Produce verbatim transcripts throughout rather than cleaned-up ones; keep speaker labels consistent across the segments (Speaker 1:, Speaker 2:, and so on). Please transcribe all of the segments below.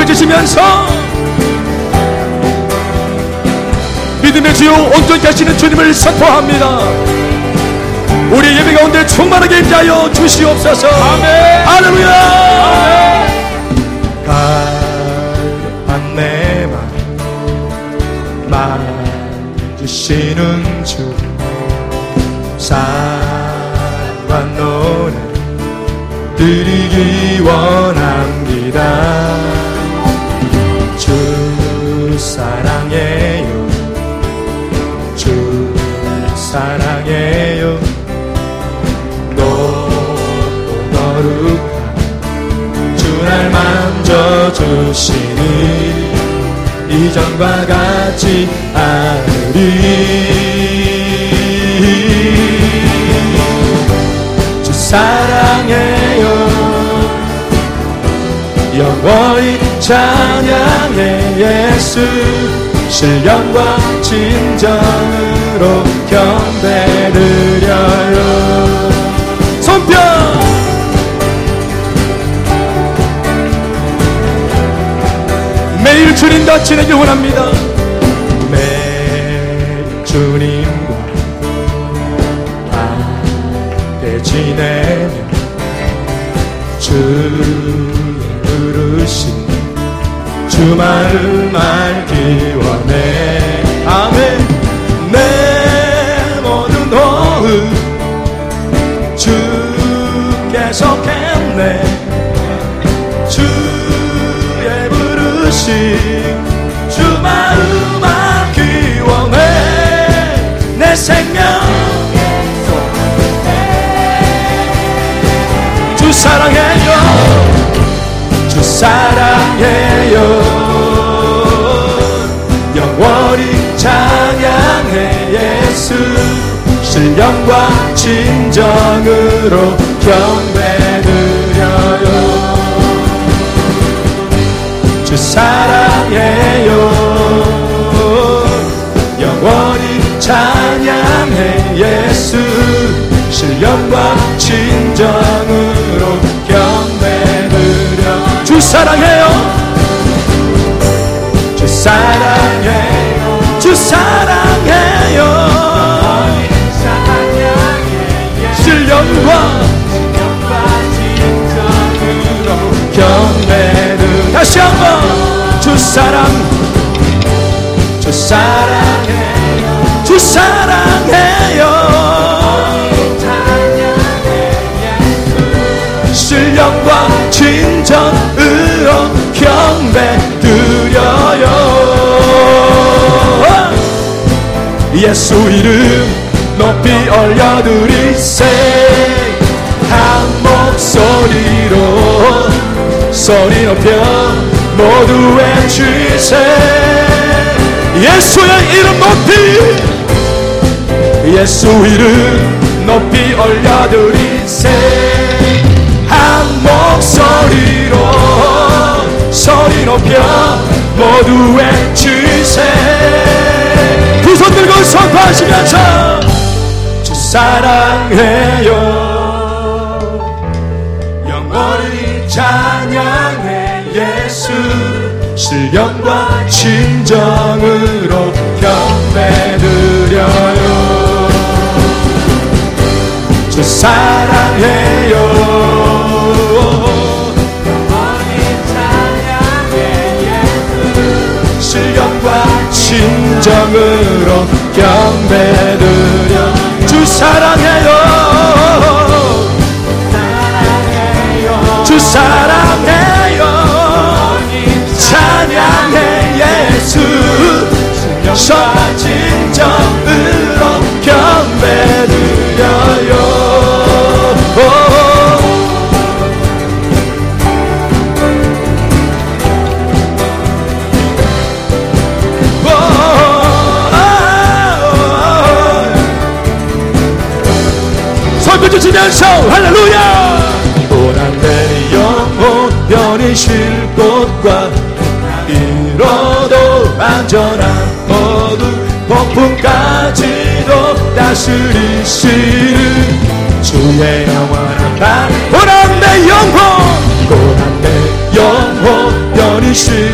Speaker 1: 높여주시면서 믿음의 주요 온전케 하시는 주님을 선포합니다. 우리 예배 가운데 충만하게 임하여 주시옵소서. 아멘. 할렐루야.
Speaker 2: 가련한 내 맘 만지시는 주 사랑과 노래 드리기 원합니다. 주 사랑해요, 주 사랑해요. 높고 거룩한 주 날 만져주시니 이전과 같지 않으리. 주 사랑해요, 영원히 찬양해 예수. 신령과 진정으로 경배드려요. 손뼉. 매일 주님과 지내길 원합니다. 매일 주님과 함께 지내며 주의 부르신 주 마음 알기 원해. 아멘. 내 모든 호흡 주께 속했네. 주의 부르심 주 마음 알기 원해. 내 생명 주 사랑해요, 주 사랑해요. 영원히 찬양해 예수. 신령과 진정으로 경배드려요. 주 사랑해요, 영원히 찬양해 예수. 신령과 진정으로 경배드려. 주 사랑해요, 주 사랑해요, 주 사랑해요. 신령과 진정으로 경배드려. 다시 한번 주 사랑, 주 사랑해요, 주 사랑해요. 신령과 진정으로 경배드려요. 예수 이름 높이 올려드리세. 한 목소리로 소리 높여 모두 외치세. 예수의 이름 높이, 예수 이름 높이 올려드리세. 한 목소리로 소리 높여 모두 외치세. 두 손 들고 선포하시면서 주 사랑해요, 영원히 찬양해 예수. 신령과 진정으로 경배드려요. 주 사랑해요, 영원히 찬양해 예수. 신령과 진정으로 경배드려. 주 사랑해요, 사랑해요. 주 사랑해요, 찬양해 예수. 신령과 진정으로 경배드려요. 손 주시면서 할렐루야. 고난 내 영혼이 쉴 곳과 이뤄도 안전한 모두 폭풍까지도 다스리시는 주의 영원한 날. 고난 내 영혼, 고난 내 영혼이 쉴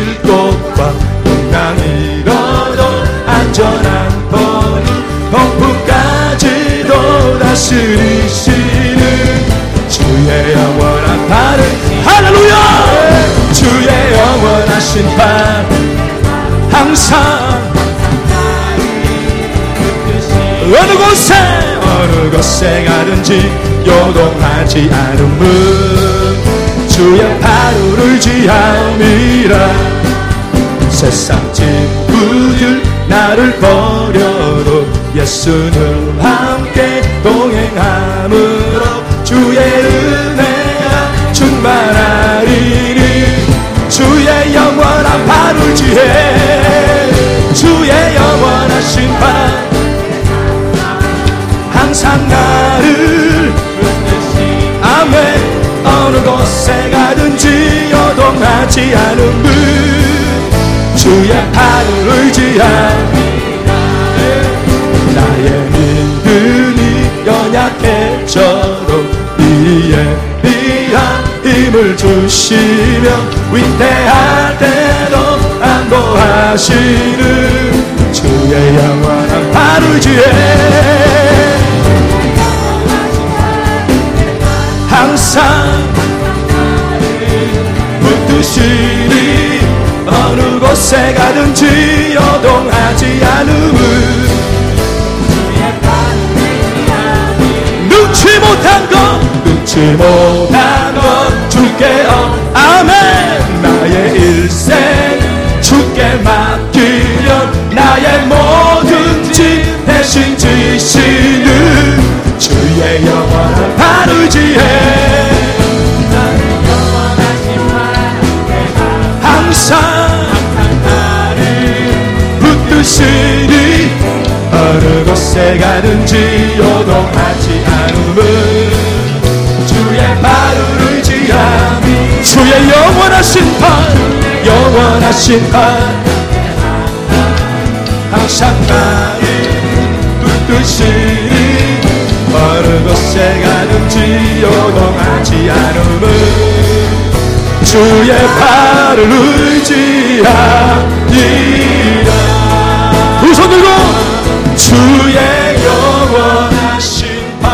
Speaker 2: 다스리시는 주의 영원한 발을
Speaker 1: 할렐루야
Speaker 2: 주의 영원하신 발 항상 어느 곳에 어느 곳에 가든지 요동하지 않음은 주의 발을 의지함이라 세상 친구들 나를 버려도 예수는 함께 동행함으로 주의 은혜가 충만하리니 주의 영원한 발을 의지해 주의 영원하신 발 항상 나를 아멘 어느 곳에 가든지 요동하지 않음은 주의 발을 의지함이라 나의 믿음이 연약해져도 이에 비한 힘을 주시며 위태할 때도 안보하시는 주의 영원한 발을 의지해 항상 붙드시니 어느 곳에 가든지 요동하지 않음은 눈치 못한 것 눈치 못한 것 주께요 아멘 나의 일생 주께 맡기련 나의 모든 짐 대신 지시는 주의 영원한 발 의지해 항상 나를 붙드시니 어느 곳에 가든지 요동하지 않음은 주의 발을 의지함이 주의 영원하신 발 영원하신 발 항상 나를 붙드시니 어느 곳에 가든지 요동하지 않음은 주의 발을 의지하리라 두 손 들고 주의 영원하신 발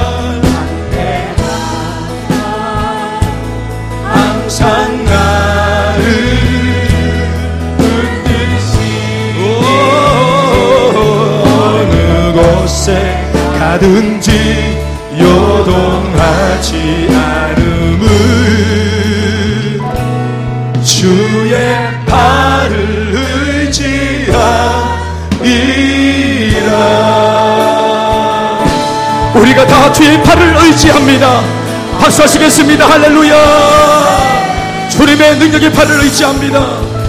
Speaker 2: 항상 나를 붙드시니 어느 곳에 가든지 요동하지 않음은 주의 발을 의지하리라
Speaker 1: 우리가 다 주의 팔을 의지합니다. 박수하시겠습니다. 할렐루야 주님의 능력의 팔을 의지합니다.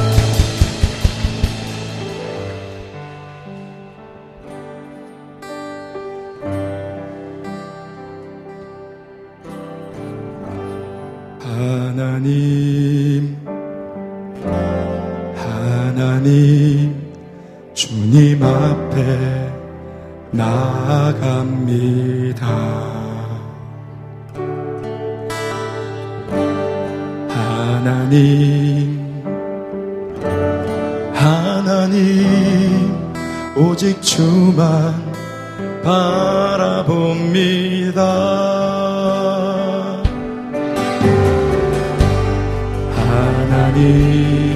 Speaker 2: 하나님 하나님 주님 앞에 나아갑니다. 하나님 하나님 오직 주만 바라봅니다. 하나님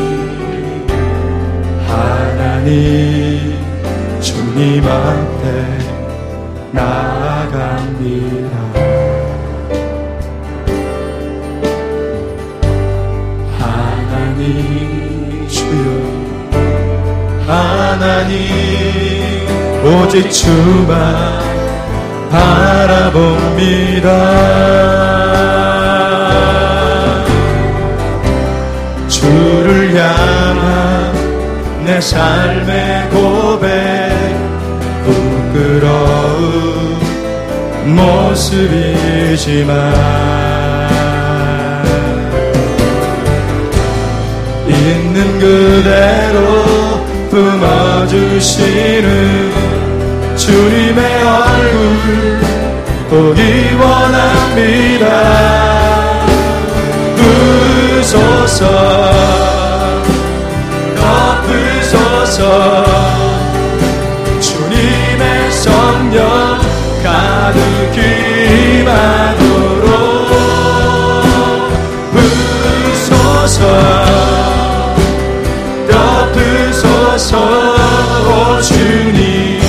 Speaker 2: 하나님 주님 앞에 나아갑니다. 하나님 주여 하나님 오직 주만 바라봅니다. 주를 향한 내 삶의 고백 부끄러운 모습이지만 있는 그대로 품어주시는 주님의 얼굴 보기 원합니다. 부소서 덮으소서 주님의 성령 가득 덮으소서 오 주님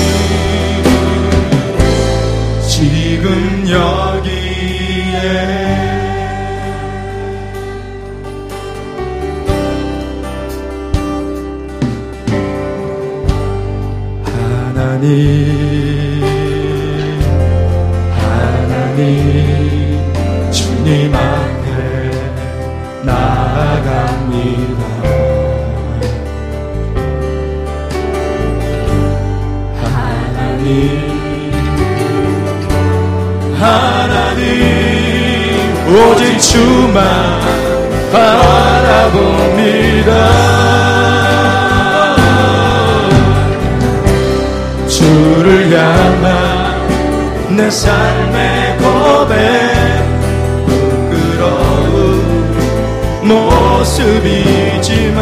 Speaker 2: 지금 여기에 하나님 하나님 주님 앞에 나아갑니다. 하나님 하나님 오직 주만 바라봅니다. 주를 향한 내 삶의 고백 부끄러운 모습이지만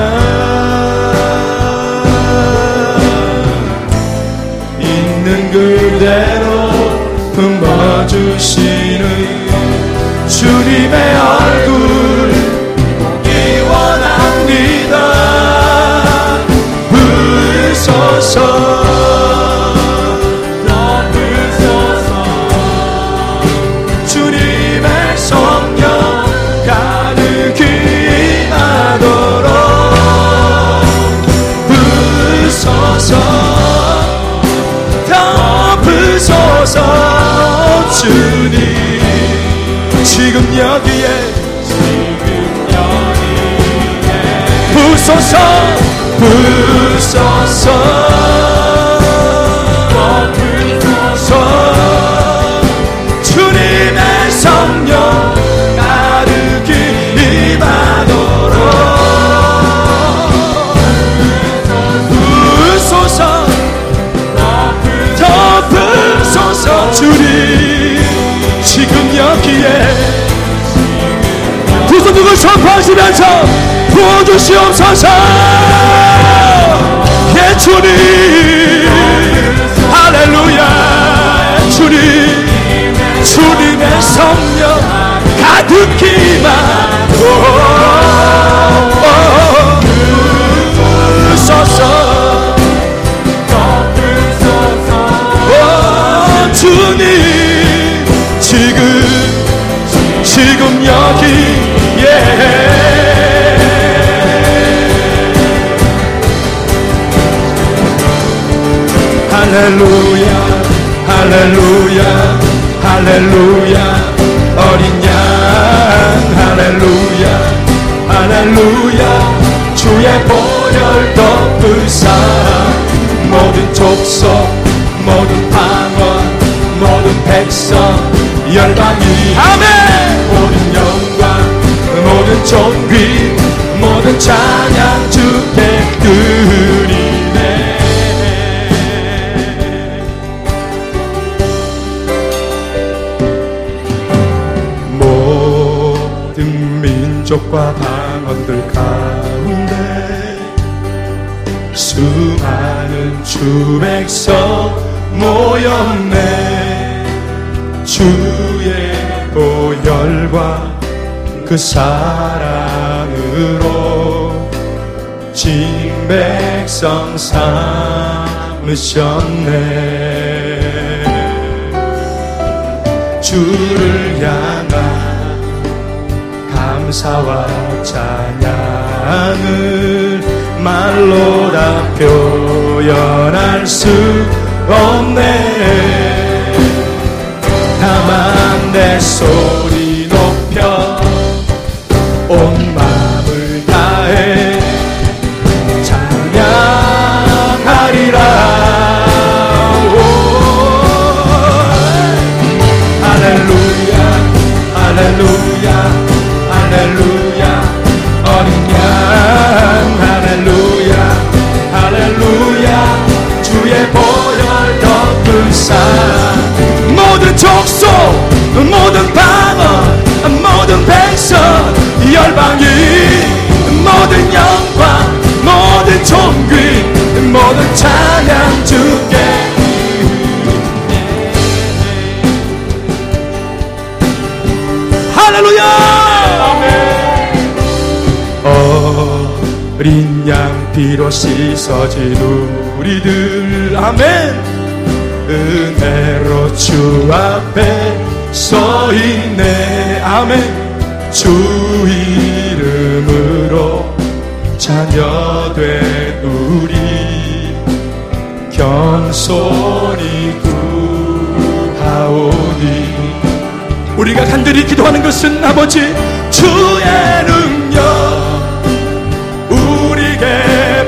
Speaker 2: 있는 그대로 품어주시는 주님의 얼굴 보기 원합니다. 부으소서 덮으소서 주님의 성령 가득히 임하도록 부으소서 덮으소서 주님 지금 여기에 지금 여기에 부소서 부소서 부소서 주님의 성령 가득히 임하도록 부소서 덮으소서 주님 지금 여기에 두 손 들고 선포하시면서 부어주시옵소서. 예 주님 할렐루야 주님 주님의 성령 가득히 임하소서 주님 지금 지금 여기에 할렐루야 할렐루야 할렐루야 어린 양 할렐루야 할렐루야 주의 보혈 덮으사 모든 족속 모든 방언 모든 백성 열방이 아멘 모든 영광 모든 존귀 모든 찬양 주께 드리네. 모든 민족과 방언들 가운데 수많은 주 백성 모였네. 주의 보혈과 그 사랑으로 진 백성 삼으셨네. 주를 향한 감사와 찬양을 말로 다 표현할 수 없네. 다만 내 소리 높여 온 마음을 다해 찬양하리라. 할렐루야 할렐루야 할렐루야 어린 양 할렐루야 할렐루야 주의 보혈 덮으사 모든 족속 모든 방언 모든 백성 열방이
Speaker 1: 어린 양 피로 씻어진 우리들 아멘. 은혜로 주 앞에 서 있네 아멘. 주 이름으로 자녀된 우리 겸손히 구하오니. 우리가 간절히 기도하는 것은 아버지 주의 능력 우리에게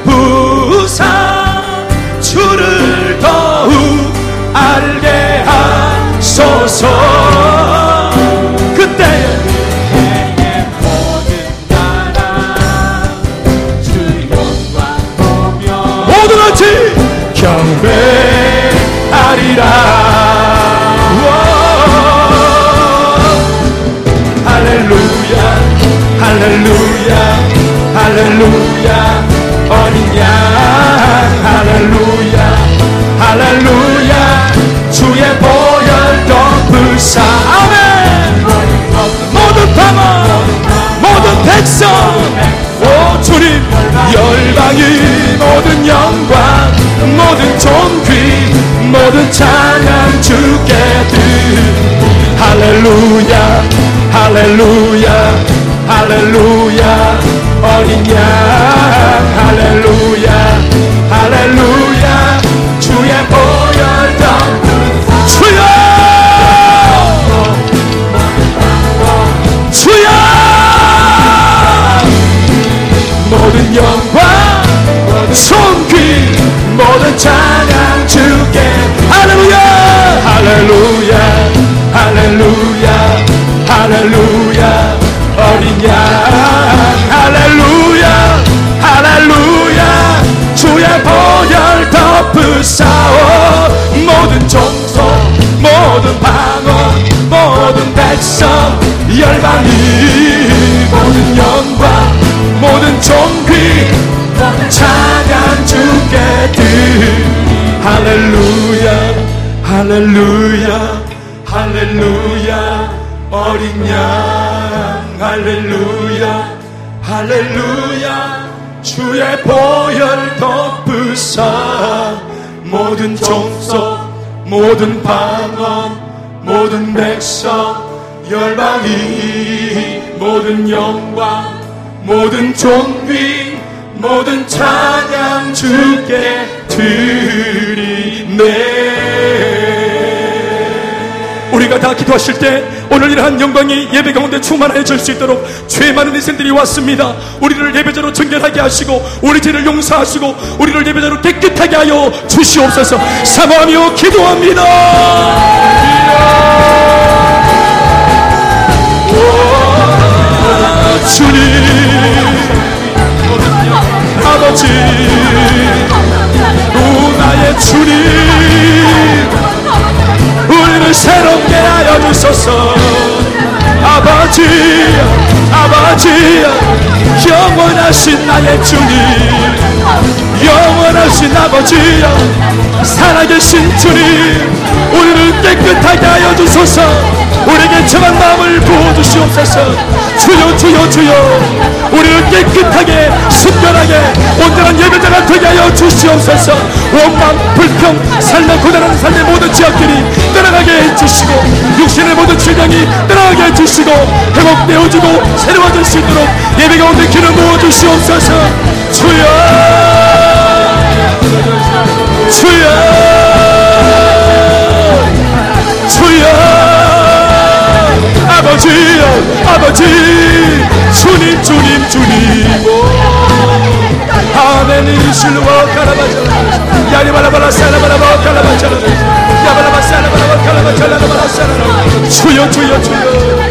Speaker 1: 베푸사 주를 더욱 알게 하소서. 그때
Speaker 2: 내게 모든 나라 주 영광 보며
Speaker 1: 모든 것이 경배하리라. 할렐루야 할렐루야 할렐루야 어린 양 할렐루야 할렐루야 주의 보혈 덮으사 아멘. 모든 방언 모든 백성 오 주님 열방이 모든 영광 모든 존귀 모든 찬양 주께 드리리. 할렐루야 할렐루야 할렐루야 어린 양 할렐루야 할렐루야 주의 보혈 덮은 주여 주여 모든 영광 모든 존귀 모든 찬양 주께. 할렐루야 할렐루야 할렐루야 할렐루야 어린 양 할렐루야 할렐루야 주의 보혈 덮으사오. 모든 종속 모든 방언 모든 백성 열방이 모든 영광 모든 존귀 찬양 주께 드리리. 할렐루야 할렐루야 할렐루야 어린 양 할렐루야 할렐루야 주의 보혈 덮으사 모든 종속 모든 방언 모든 백성 열방이 모든 영광 모든 존귀 모든 찬양 주께 드리네. 우리가 다 기도하실 때 오늘 이러한 영광이 예배 가운데 충만해질 수 있도록 죄 많은 인생들이 왔습니다. 우리를 예배자로 정결하게 하시고 우리 죄를 용서하시고 우리를 예배자로 깨끗하게 하여 주시옵소서. 사모하며 기도합니다. 주님 아버지 오 나의 주님 우리를 새롭게 하여 주소서. 아버지 아버지 영원하신 나의 주님 영원하신 아버지 살아계신 주님 우리를 깨끗하게 하여 주소서. 우리에게 정한 마음을 부어주시옵소서. 주여 주여 주여 우리를 깨끗하게 순결하게 온전한 예배자가 되게 하여 주시옵소서. 원망 불평 삶의 고단한 삶의 모든 지역들이 떠나가게 해주시고 육신의 모든 질병이 떠나가게 해주시고 회복되어지고 새로워질 수 있도록 예배 가운데 기름 부어주시옵소서. 주여 주여 주여 아버지 아버지 주님 주님 주님 아멘. 실루와 카라바자 야리바라바라 사라바라바 칼라바자 야바라바 사라바라바 칼라바자 라바라 사라 주여 주여 주여